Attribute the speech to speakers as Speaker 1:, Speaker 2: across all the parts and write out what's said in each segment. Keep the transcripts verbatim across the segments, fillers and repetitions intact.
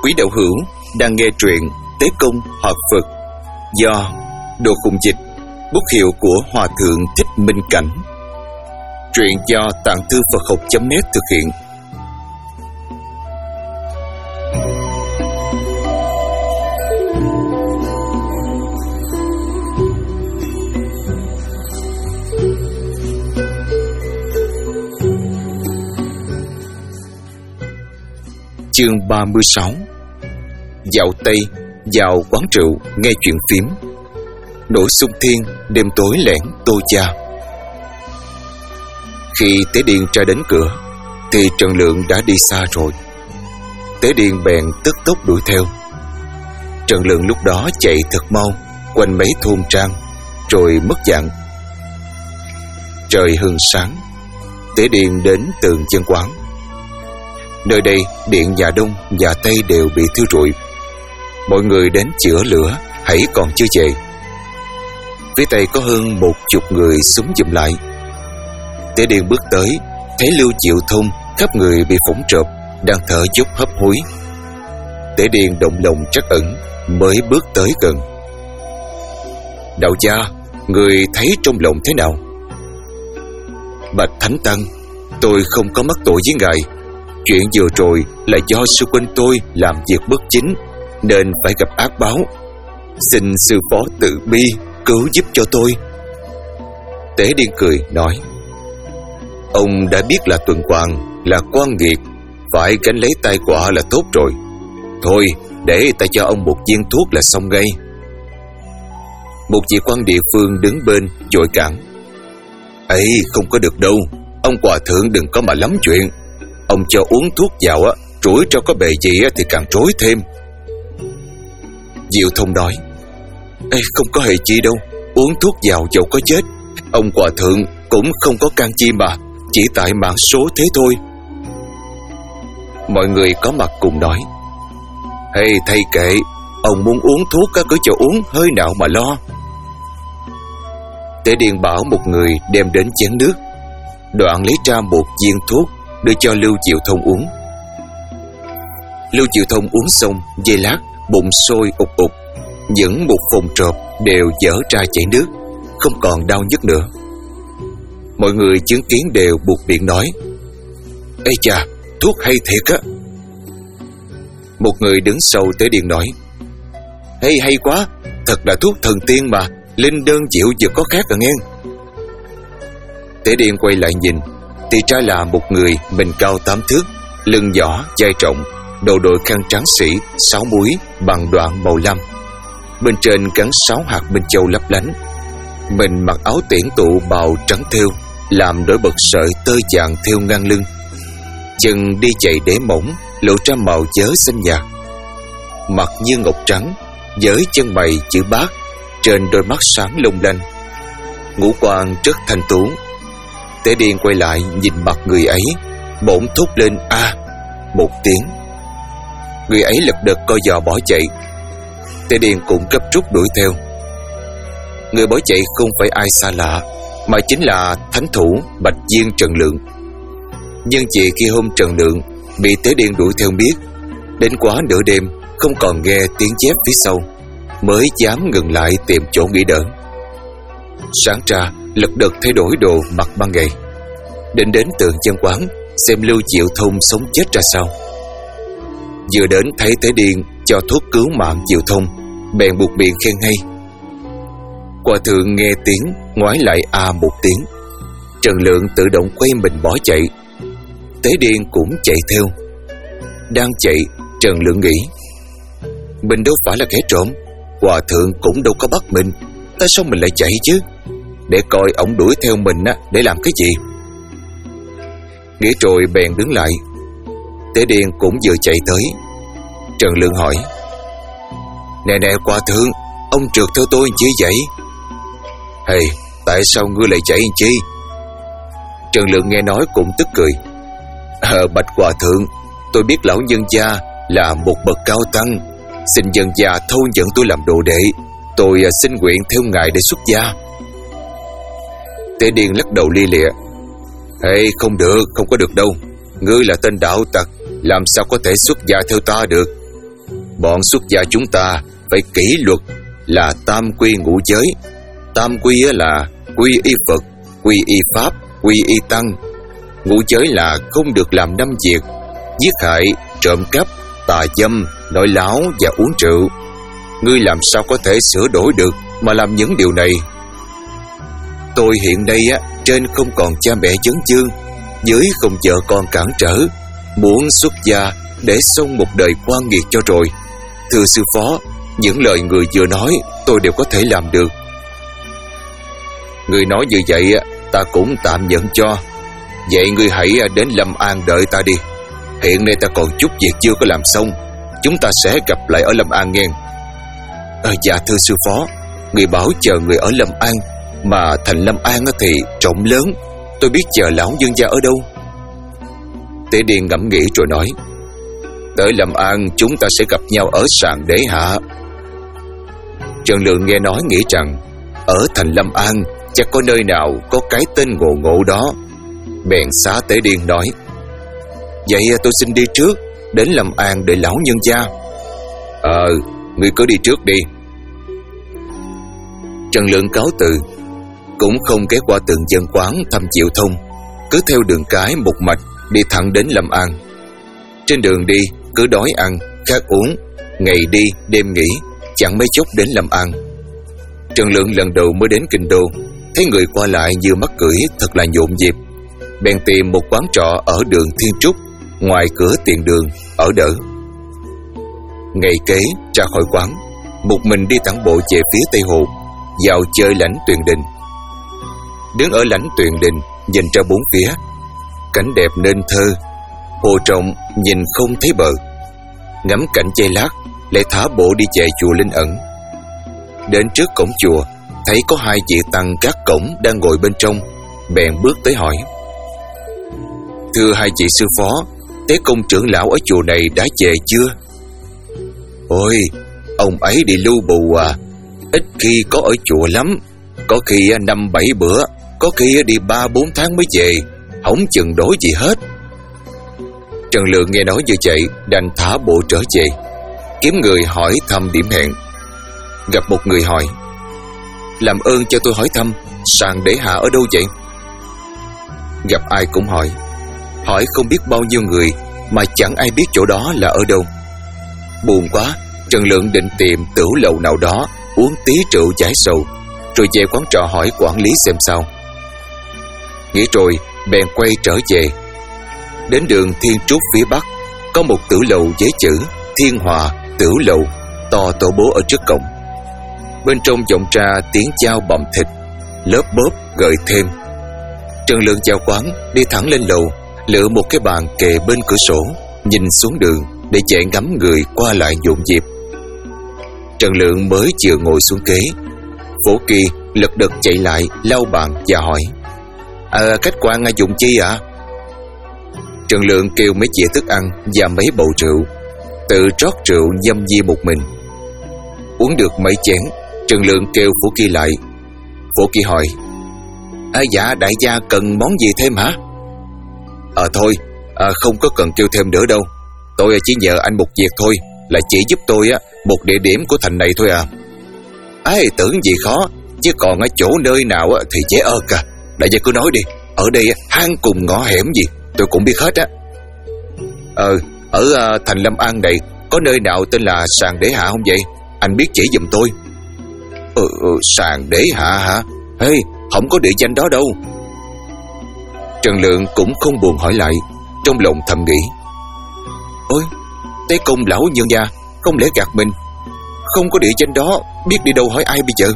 Speaker 1: Quý đạo hữu đang nghe truyện Tế Công Hợp Phật do Đồ Khùng Dịch, bút hiệu của Hòa Thượng Thích Minh Cảnh. Truyện do Tạng Thư Phật Học chấm net thực hiện. Chương ba mươi sáu. Dạo Tây, vào quán rượu nghe chuyện phím. Nổi xung thiên, đêm tối lẻn tô cha. Khi Tế Điền ra đến cửa thì Trần Lượng đã đi xa rồi. Tế Điền bèn tức tốc đuổi theo. Trần Lượng lúc đó chạy thật mau quanh mấy thôn trang rồi mất dạng. Trời hừng sáng, Tế Điền đến tường chân quán. Nơi đây điện nhà Đông nhà Tây đều bị thiêu rụi. Mọi người đến chữa lửa hãy còn chưa về. Phía Tây có hơn một chục người súng dùm lại. Tế Điền bước tới, thấy Lưu Diệu Thông khắp người bị phỏng trộm, đang thở dốc hấp hối. Tế Điền động lòng trắc ẩn, mới bước tới gần. Đạo gia, người thấy trong lòng thế nào? Bạch Thánh Tăng, tôi không có mắc tội với ngài. Chuyện vừa rồi là do sư huynh tôi làm việc bất chính nên phải gặp ác báo. Xin sư phó từ bi cứu giúp cho tôi. Tế Điền cười nói: Ông đã biết là tuần hoàn, là quan nghiệt, phải gánh lấy tai họa là tốt rồi. Thôi để ta cho ông một viên thuốc là xong ngay. Một vị quan địa phương đứng bên vội cản: ấy không có được đâu, ông hòa thượng đừng có mà lắm chuyện. Ông cho uống thuốc vào á, rủi cho có bề gì thì càng rối thêm. Diệu Thông nói: Ê, không có hề chi đâu, uống thuốc vào dẫu có chết, ông hòa thượng cũng không có can chi mà, chỉ tại mạng số thế thôi. Mọi người có mặt cùng nói: Hay thầy kệ, ông muốn uống thuốc cứ cho uống, hơi nào mà lo. Tế Điền bảo một người đem đến chén nước, đoạn lấy ra một viên thuốc đưa cho Lưu Diệu Thông uống. Lưu Diệu Thông uống xong, giây lát bụng sôi ục ục, những một phồng trộp đều dở ra chảy nước, không còn đau nhức nữa. Mọi người chứng kiến đều buộc miệng nói: Ê chà, thuốc hay thiệt á. Một người đứng sau Tế Điền nói: Hay hay quá, thật là thuốc thần tiên mà, linh đơn diệu vừa có khác à nghe. Tế Điền quay lại nhìn thì ra là một người mình cao tám thước, lưng nhỏ, vai rộng, đầu đội khăn trắng sĩ, sáu múi bằng đoạn màu lam, bên trên gắn sáu hạt minh châu lấp lánh. Mình mặc áo tiễn tụ bào trắng thêu, làm nổi bật sợi tơ vàng thêu ngang lưng. Chân đi giày đế mỏng, lộ ra màu dớ xanh nhạt. Mặt như ngọc trắng, với chân mày chữ bát, trên đôi mắt sáng long lanh, ngũ quan rất thanh tú. Tế Điền quay lại nhìn mặt người ấy, bỗng thốt lên a à, một tiếng. Người ấy lật đật co giò bỏ chạy. Tế Điền cũng gấp rút đuổi theo. Người bỏ chạy không phải ai xa lạ, mà chính là thánh thủ Bạch Viên Trần Lượng. Nhưng chỉ khi hôm Trần Lượng bị Tế Điền đuổi theo biết, đến quá nửa đêm không còn nghe tiếng dép phía sau, mới dám ngừng lại tìm chỗ nghỉ đỡ. Sáng ra lật đật thay đổi đồ mặc ban ngày, định đến tường chân quán xem Lưu Diệu Thông sống chết ra sao. Vừa đến thấy Tế Điền cho thuốc cứu mạng Diệu Thông, bèn buộc miệng khen hay. Hòa thượng nghe tiếng ngoái lại a à một tiếng. Trần Lượng tự động quay mình bỏ chạy. Tế Điền cũng chạy theo. Đang chạy, Trần Lượng nghĩ: mình đâu phải là kẻ trộm, hòa thượng cũng đâu có bắt mình, tại sao mình lại chạy chứ? Để coi ổng đuổi theo mình á, để làm cái gì? Nghĩ rồi bèn đứng lại. Tế Điền cũng vừa chạy tới. Trần Lượng hỏi: Nè nè hòa thượng, ông trượt theo tôi chi vậy? Hey, tại sao ngươi lại chạy chi? Trần Lượng nghe nói cũng tức cười. Ờ, bạch hòa thượng, tôi biết lão nhân gia là một bậc cao tăng, xin dân gia thâu nhận tôi làm đồ đệ. Tôi xin nguyện theo ngài để xuất gia. Tế Điền lắc đầu lia lịa: Hey, không được, không có được đâu. Ngươi là tên đạo tặc, làm sao có thể xuất gia theo ta được? Bọn xuất gia chúng ta phải kỷ luật là tam quy ngũ giới. Tam quy là quy y Phật, quy y Pháp, quy y Tăng. Ngũ giới là không được làm năm việc: giết hại, trộm cắp, tà dâm, nói láo và uống rượu. Ngươi làm sao có thể sửa đổi được mà làm những điều này? Tôi hiện nay á, trên không còn cha mẹ vấn vương, dưới không vợ con cản trở, muốn xuất gia để xong một đời quan nghiệt cho rồi. Thưa sư phó, những lời người vừa nói tôi đều có thể làm được. Người nói như vậy ta cũng tạm nhận cho. Vậy ngươi hãy đến Lâm An đợi ta đi. Hiện nay ta còn chút việc chưa có làm xong. Chúng ta sẽ gặp lại ở Lâm An nghe. À, dạ thưa sư phó, người bảo chờ người ở Lâm An, mà thành Lâm An thì rộng lớn, tôi biết chờ lão nhân gia ở đâu. Tế Điền ngẫm nghĩ rồi nói: tới Lâm An chúng ta sẽ gặp nhau ở sàn Đế Hạ. Trần Lượng nghe nói nghĩ rằng ở thành Lâm An chắc có nơi nào có cái tên ngộ ngộ đó, bèn xá Tế Điền nói: vậy tôi xin đi trước, đến Lâm An để lão nhân gia. Ờ, ngươi cứ đi trước đi. Trần Lượng cáo từ, cũng không ghé qua tường dân quán thăm Triệu Thông, cứ theo đường cái một mạch đi thẳng đến Lâm An. Trên đường đi cứ đói ăn, khát uống, ngày đi đêm nghỉ, chẳng mấy chốc đến Lâm An. Trần Lượng lần đầu mới đến kinh đô, thấy người qua lại như mắc cưỡi, thật là nhộn nhịp, bèn tìm một quán trọ ở đường Thiên Trúc, ngoài cửa tiền đường ở đỡ. Ngày kế ra khỏi quán, một mình đi thẳng bộ về phía Tây Hồ, vào chơi lãnh Tuyền Đình. Đứng ở lãnh Tuyền Đình, nhìn ra bốn phía, cảnh đẹp nên thơ, hồ rộng nhìn không thấy bờ. Ngắm cảnh giây lát, lại thả bộ đi về chùa Linh Ẩn. Đến trước cổng chùa, thấy có hai vị tăng gác cổng đang ngồi bên trong, bèn bước tới hỏi: thưa hai vị sư phó, Tế Công trưởng lão ở chùa này đã về chưa? Ôi, ông ấy đi lưu bù à, ít khi có ở chùa lắm, có khi năm bảy bữa, có khi đi ba bốn tháng mới về, không chừng đổi gì hết. Trần Lượng nghe nói như vậy, đành thả bộ trở về, kiếm người hỏi thăm điểm hẹn. Gặp một người hỏi: làm ơn cho tôi hỏi thăm sàn Đế Hạ ở đâu vậy? Gặp ai cũng hỏi, hỏi không biết bao nhiêu người mà chẳng ai biết chỗ đó là ở đâu. Buồn quá, Trần Lượng định tìm tửu lầu nào đó uống tí rượu giải sầu, rồi về quán trọ hỏi quản lý xem sao. Nghĩ rồi bèn quay trở về. Đến đường Thiên Trúc phía bắc, có một tửu lầu với chữ Thiên Hòa Tửu Lầu to tổ bố ở trước cổng. Bên trong vọng ra tiếng chao bầm thịt, lớp bóp gợi thêm. Trần Lượng vào quán, đi thẳng lên lầu, lựa một cái bàn kề bên cửa sổ, nhìn xuống đường để dễ ngắm người qua lại nhộn nhịp. Trần Lượng mới vừa ngồi xuống ghế, Phổ Kỳ lật đật chạy lại lau bàn và hỏi: À, khách quan dùng chi ạ? À? Trần Lượng kêu mấy dĩa thức ăn và mấy bầu rượu, tự rót rượu nhâm nhi một mình. Uống được mấy chén, Trần Lượng kêu Phổ Kỳ lại. Phổ Kỳ hỏi: À, dạ đại gia cần món gì thêm hả? Ờ à, thôi, à, không có cần kêu thêm nữa đâu. Tôi chỉ nhờ anh một việc thôi, là chỉ giúp tôi á một địa điểm của thành này thôi à. Ai tưởng gì khó, chứ còn ở chỗ nơi nào á thì dễ ợt à. Đại gia cứ nói đi, ở đây hang cùng ngõ hẻm gì tôi cũng biết hết á. Ờ, ở uh, thành Lâm An này có nơi nào tên là sàn Đế Hạ không vậy? Anh biết chỉ giùm tôi. Ừ, ừ sàn Đế Hạ hả? Ê, không có địa danh đó đâu. Trần Lượng cũng không buồn hỏi lại, trong lòng thầm nghĩ: Ôi, Tế Công lão nhân gia không lẽ gạt mình? Không có địa danh đó, biết đi đâu hỏi ai bây giờ?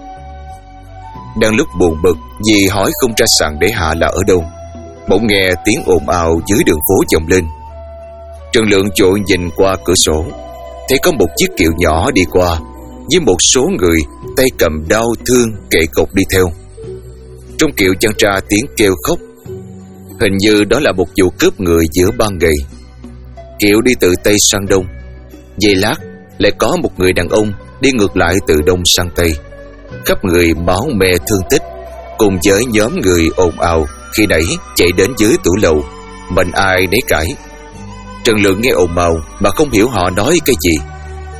Speaker 1: Đang lúc buồn bực vì hỏi không ra sàn Đế Hạ là ở đâu, bỗng nghe tiếng ồn ào dưới đường phố vọng lên. Trần Lượng vội nhìn qua cửa sổ, thấy có một chiếc kiệu nhỏ đi qua, với một số người tay cầm đao thương kệ cột đi theo. Trong kiệu vang ra tiếng kêu khóc, hình như đó là một vụ cướp người giữa ban ngày. Kiệu đi từ Tây sang Đông, giây lát lại có một người đàn ông đi ngược lại từ Đông sang Tây, khắp người máu me thương tích, cùng với nhóm người ồn ào khi nãy chạy đến dưới tủ lầu, mình ai nấy cãi. Trần Lượng nghe ồn ào mà không hiểu họ nói cái gì,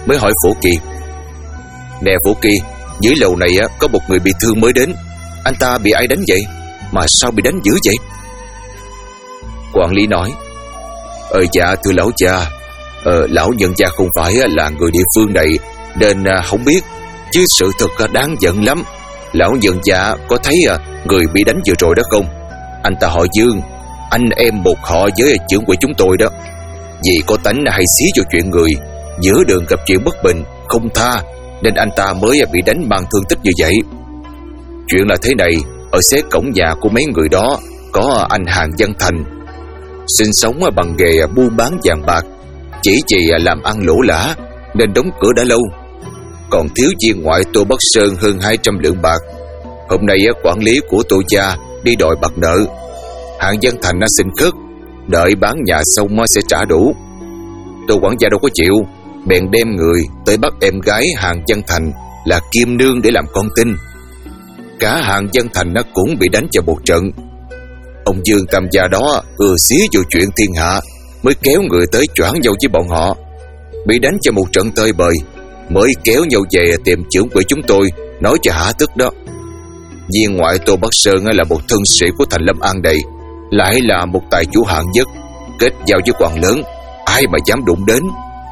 Speaker 1: mới hỏi Phổ Kỳ: Nè Phổ Kỳ, dưới lầu này á, có một người bị thương mới đến. Anh ta bị ai đánh vậy? Mà sao bị đánh dữ vậy? Quản lý nói: Ờ dạ thưa lão cha, ờ, lão nhân gia không phải là người địa phương này nên không biết, chứ sự thật đáng giận lắm. Lão nhân gia có thấy người bị đánh vừa rồi đó không? Anh ta họ Dương, anh em một họ với trưởng quỹ chúng tôi đó. Vì có tánh hay xí vào chuyện người, giữa đường gặp chuyện bất bình không tha, nên anh ta mới bị đánh bằng thương tích như vậy. Chuyện là thế này, ở xế cổng nhà của mấy người đó có anh Hàng Văn Thành, sinh sống bằng nghề buôn bán vàng bạc, chỉ vì làm ăn lỗ lã nên đóng cửa đã lâu. Còn thiếu viên ngoại Tô Bắc Sơn hơn hai trăm lượng bạc. Hôm nay quản lý của Tô gia đi đòi bạc nợ. Hàng Văn Thành nó xin khất, đợi bán nhà xong sẽ trả đủ. Tô quản gia đâu có chịu, bèn đem người tới bắt em gái Hàng Văn Thành là Kim Nương để làm con tin. Cả Hàng Văn Thành nó cũng bị đánh vào một trận. Ông Dương Tam gia đó ưa xí vô chuyện thiên hạ, mới kéo người tới choảng nhau với bọn họ. Bị đánh cho một trận tơi bời, mới kéo nhau về tìm trưởng quỹ chúng tôi nói cho hả tức đó. Viên ngoại Tô Bắc Sơn là một thân sĩ của thành Lâm An đây, lại là một tài chủ hạng nhất, kết giao với quan lớn, ai mà dám đụng đến.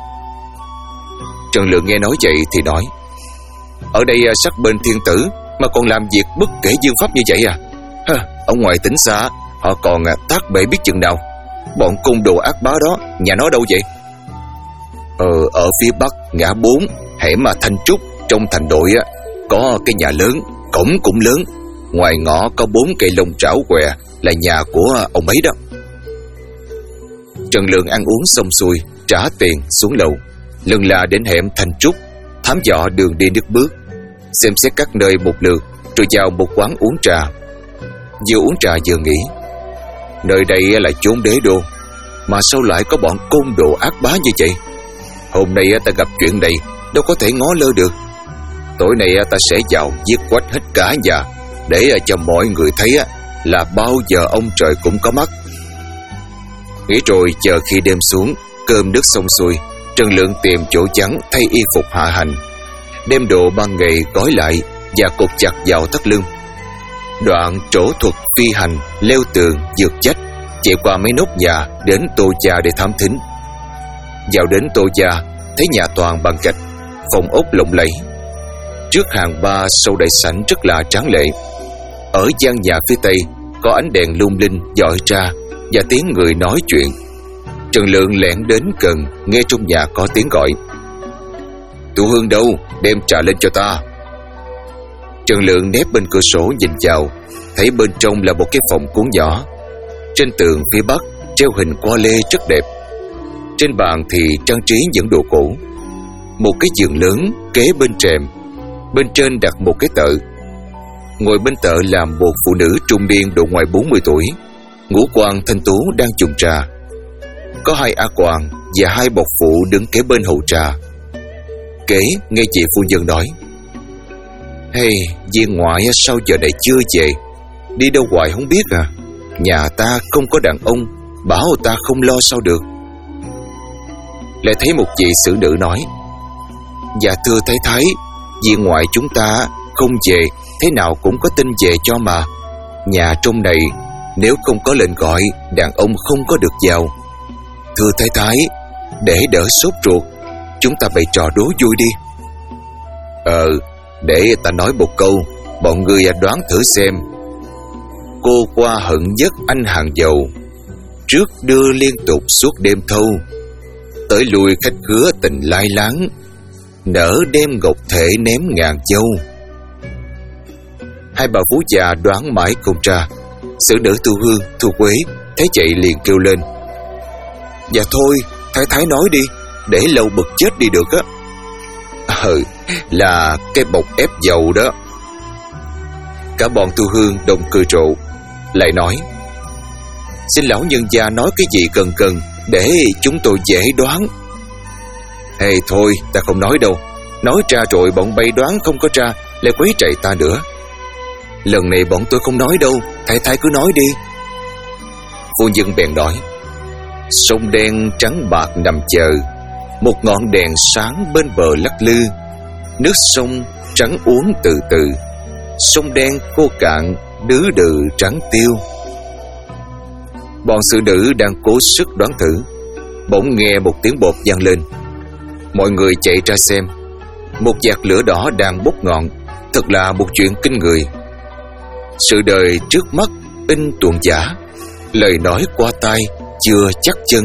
Speaker 1: Trần Lượng nghe nói vậy thì nói: Ở đây sắc bên thiên tử mà còn làm việc bất kể dương pháp như vậy à? Hơ, ở ngoài tỉnh xa họ còn tác bệ biết chừng nào. Bọn côn đồ ác bá đó nhà nó đâu vậy? Ờ, ở phía bắc ngã bốn hẻm mà Thanh Trúc trong thành đội á, có cái nhà lớn, cổng cũng lớn, ngoài ngõ có bốn cây lông trảo què là nhà của ông ấy đó. Trần Lượng ăn uống xong xuôi, trả tiền xuống lầu, lần là đến hẻm Thanh Trúc, thám dò đường đi nước bước, xem xét các nơi một lượt, rồi vào một quán uống trà. Vừa uống trà vừa nghĩ, nơi đây là chốn đế đô, mà sao lại có bọn côn đồ ác bá như vậy? Hôm nay ta gặp chuyện này, đâu có thể ngó lơ được. Tối nay ta sẽ vào giết quách hết cả nhà, để cho mọi người thấy là bao giờ ông trời cũng có mắt. Nghĩ rồi chờ khi đêm xuống, cơm nước xong xuôi, Trần Lượng tìm chỗ vắng thay y phục hạ hành, đem đồ ban ngày gói lại và cột chặt vào thắt lưng. Đoạn trổ thuật phi hành, leo tường, vượt chách, chạy qua mấy nốt nhà đến Tô gia để thám thính. Vào đến Tô gia, thấy nhà toàn bằng gạch, phòng ốc lộng lẫy. Trước hàng ba sau đại sảnh rất là tráng lệ. Ở gian nhà phía tây có ánh đèn lung linh dọi ra và tiếng người nói chuyện. Trần Lượng lẻn đến gần, nghe trong nhà có tiếng gọi: Tú Hương đâu, đem trà lên cho ta. Trần Lượng nép bên cửa sổ nhìn vào, thấy bên trong là một cái phòng cuốn nhỏ. Trên tường phía bắc treo hình hoa lê rất đẹp. Trên bàn thì trang trí những đồ cổ. Một cái giường lớn kế bên rèm, bên trên đặt một cái tợ. Ngồi bên tợ là một phụ nữ trung niên độ ngoài bốn mươi tuổi, ngũ quan thanh tú đang chùng trà. Có hai a quàng và hai bộc phụ đứng kế bên hầu trà. Kể nghe chị phu nhân nói: Hey, viên ngoại sao giờ này chưa về? Đi đâu hoài không biết à? Nhà ta không có đàn ông, bảo ta không lo sao được. Lại thấy một chị xử nữ nói: Dạ thưa thái thái, viên ngoại chúng ta không về, thế nào cũng có tin về cho mà. Nhà trong này nếu không có lệnh gọi, đàn ông không có được vào. Thưa thái thái, để đỡ sốt ruột, chúng ta bày trò đố vui đi. Ờ, để ta nói một câu, bọn ngươi đoán thử xem. Cô qua hận nhất anh hàng dầu, trước đưa liên tục suốt đêm thâu. Tới lui khách khứa tình lai láng, nở đem ngọc thể ném ngàn châu. Hai bà vú già đoán mãi không ra. Xử nữ Thu Hương, Thu Quế thấy vậy liền kêu lên: Dạ thôi, thái thái nói đi, để lâu bực chết đi được á. Ừ, là cái bọc ép dầu đó. Cả bọn Thu Hương đồng cười rộ, lại nói: Xin lão nhân gia nói cái gì cần cần, để chúng tôi dễ đoán. Hey thôi, ta không nói đâu. Nói ra rồi bọn bay đoán không có ra, lại quấy rầy ta nữa. Lần này bọn tôi không nói đâu, thái thái cứ nói đi. Phu nhân bèn nói: Sông đen trắng bạc nằm chờ, một ngọn đèn sáng bên bờ lắc lư. Nước sông trắng uốn từ từ, sông đen khô cạn, đứ đừ trắng tiêu. Bọn xử nữ đang cố sức đoán thử, bỗng nghe một tiếng bột vang lên. Mọi người chạy ra xem. Một vạt lửa đỏ đang bốc ngọn. Thật là một chuyện kinh người. Sự đời trước mắt in tuồng giả, lời nói qua tai chưa chắc chân.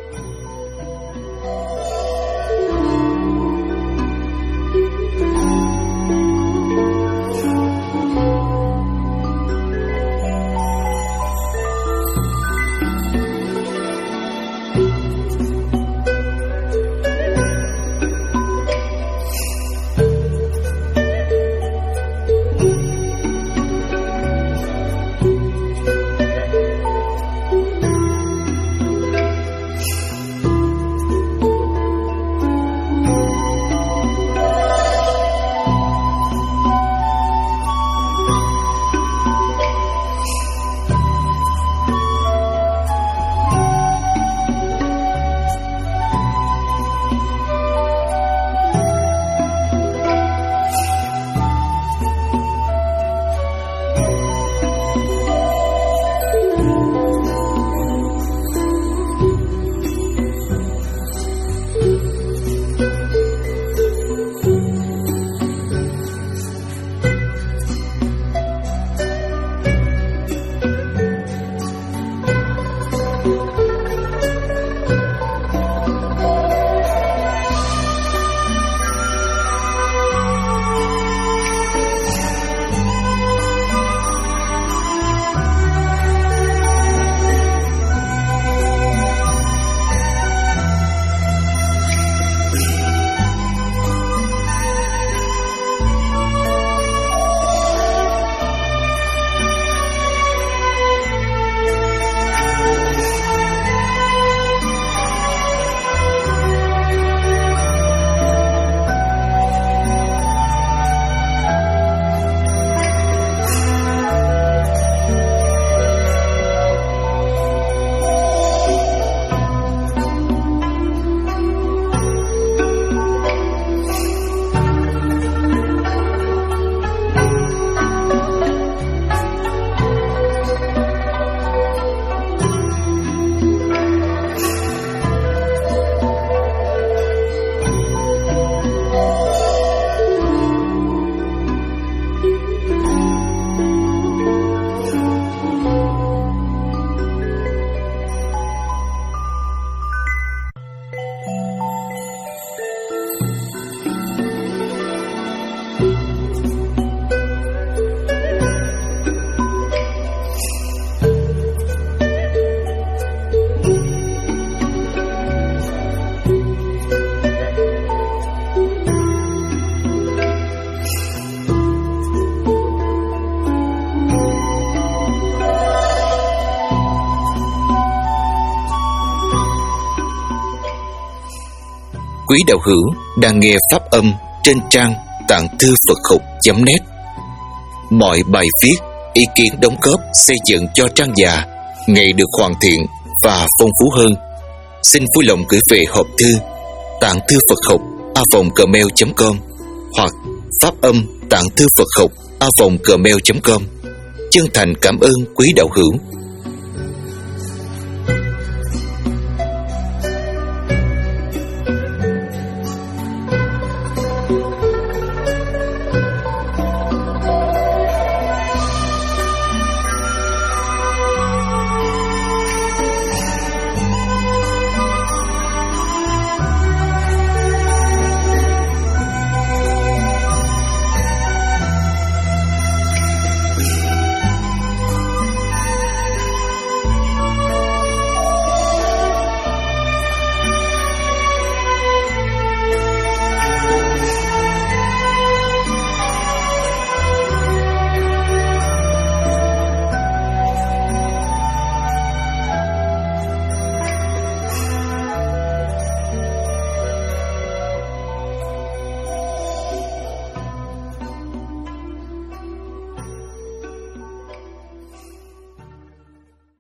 Speaker 2: Quý đạo hữu đang nghe pháp âm trên trang tạng thư Phật học chấm net. Mọi bài viết, ý kiến đóng góp xây dựng cho trang già ngày được hoàn thiện và phong phú hơn. Xin vui lòng gửi về hộp thư tạng thư Phật học a vòng gmail chấm com hoặc pháp âm tạng thư Phật học a vòng gmail chấm com. Chân thành cảm ơn quý đạo hữu.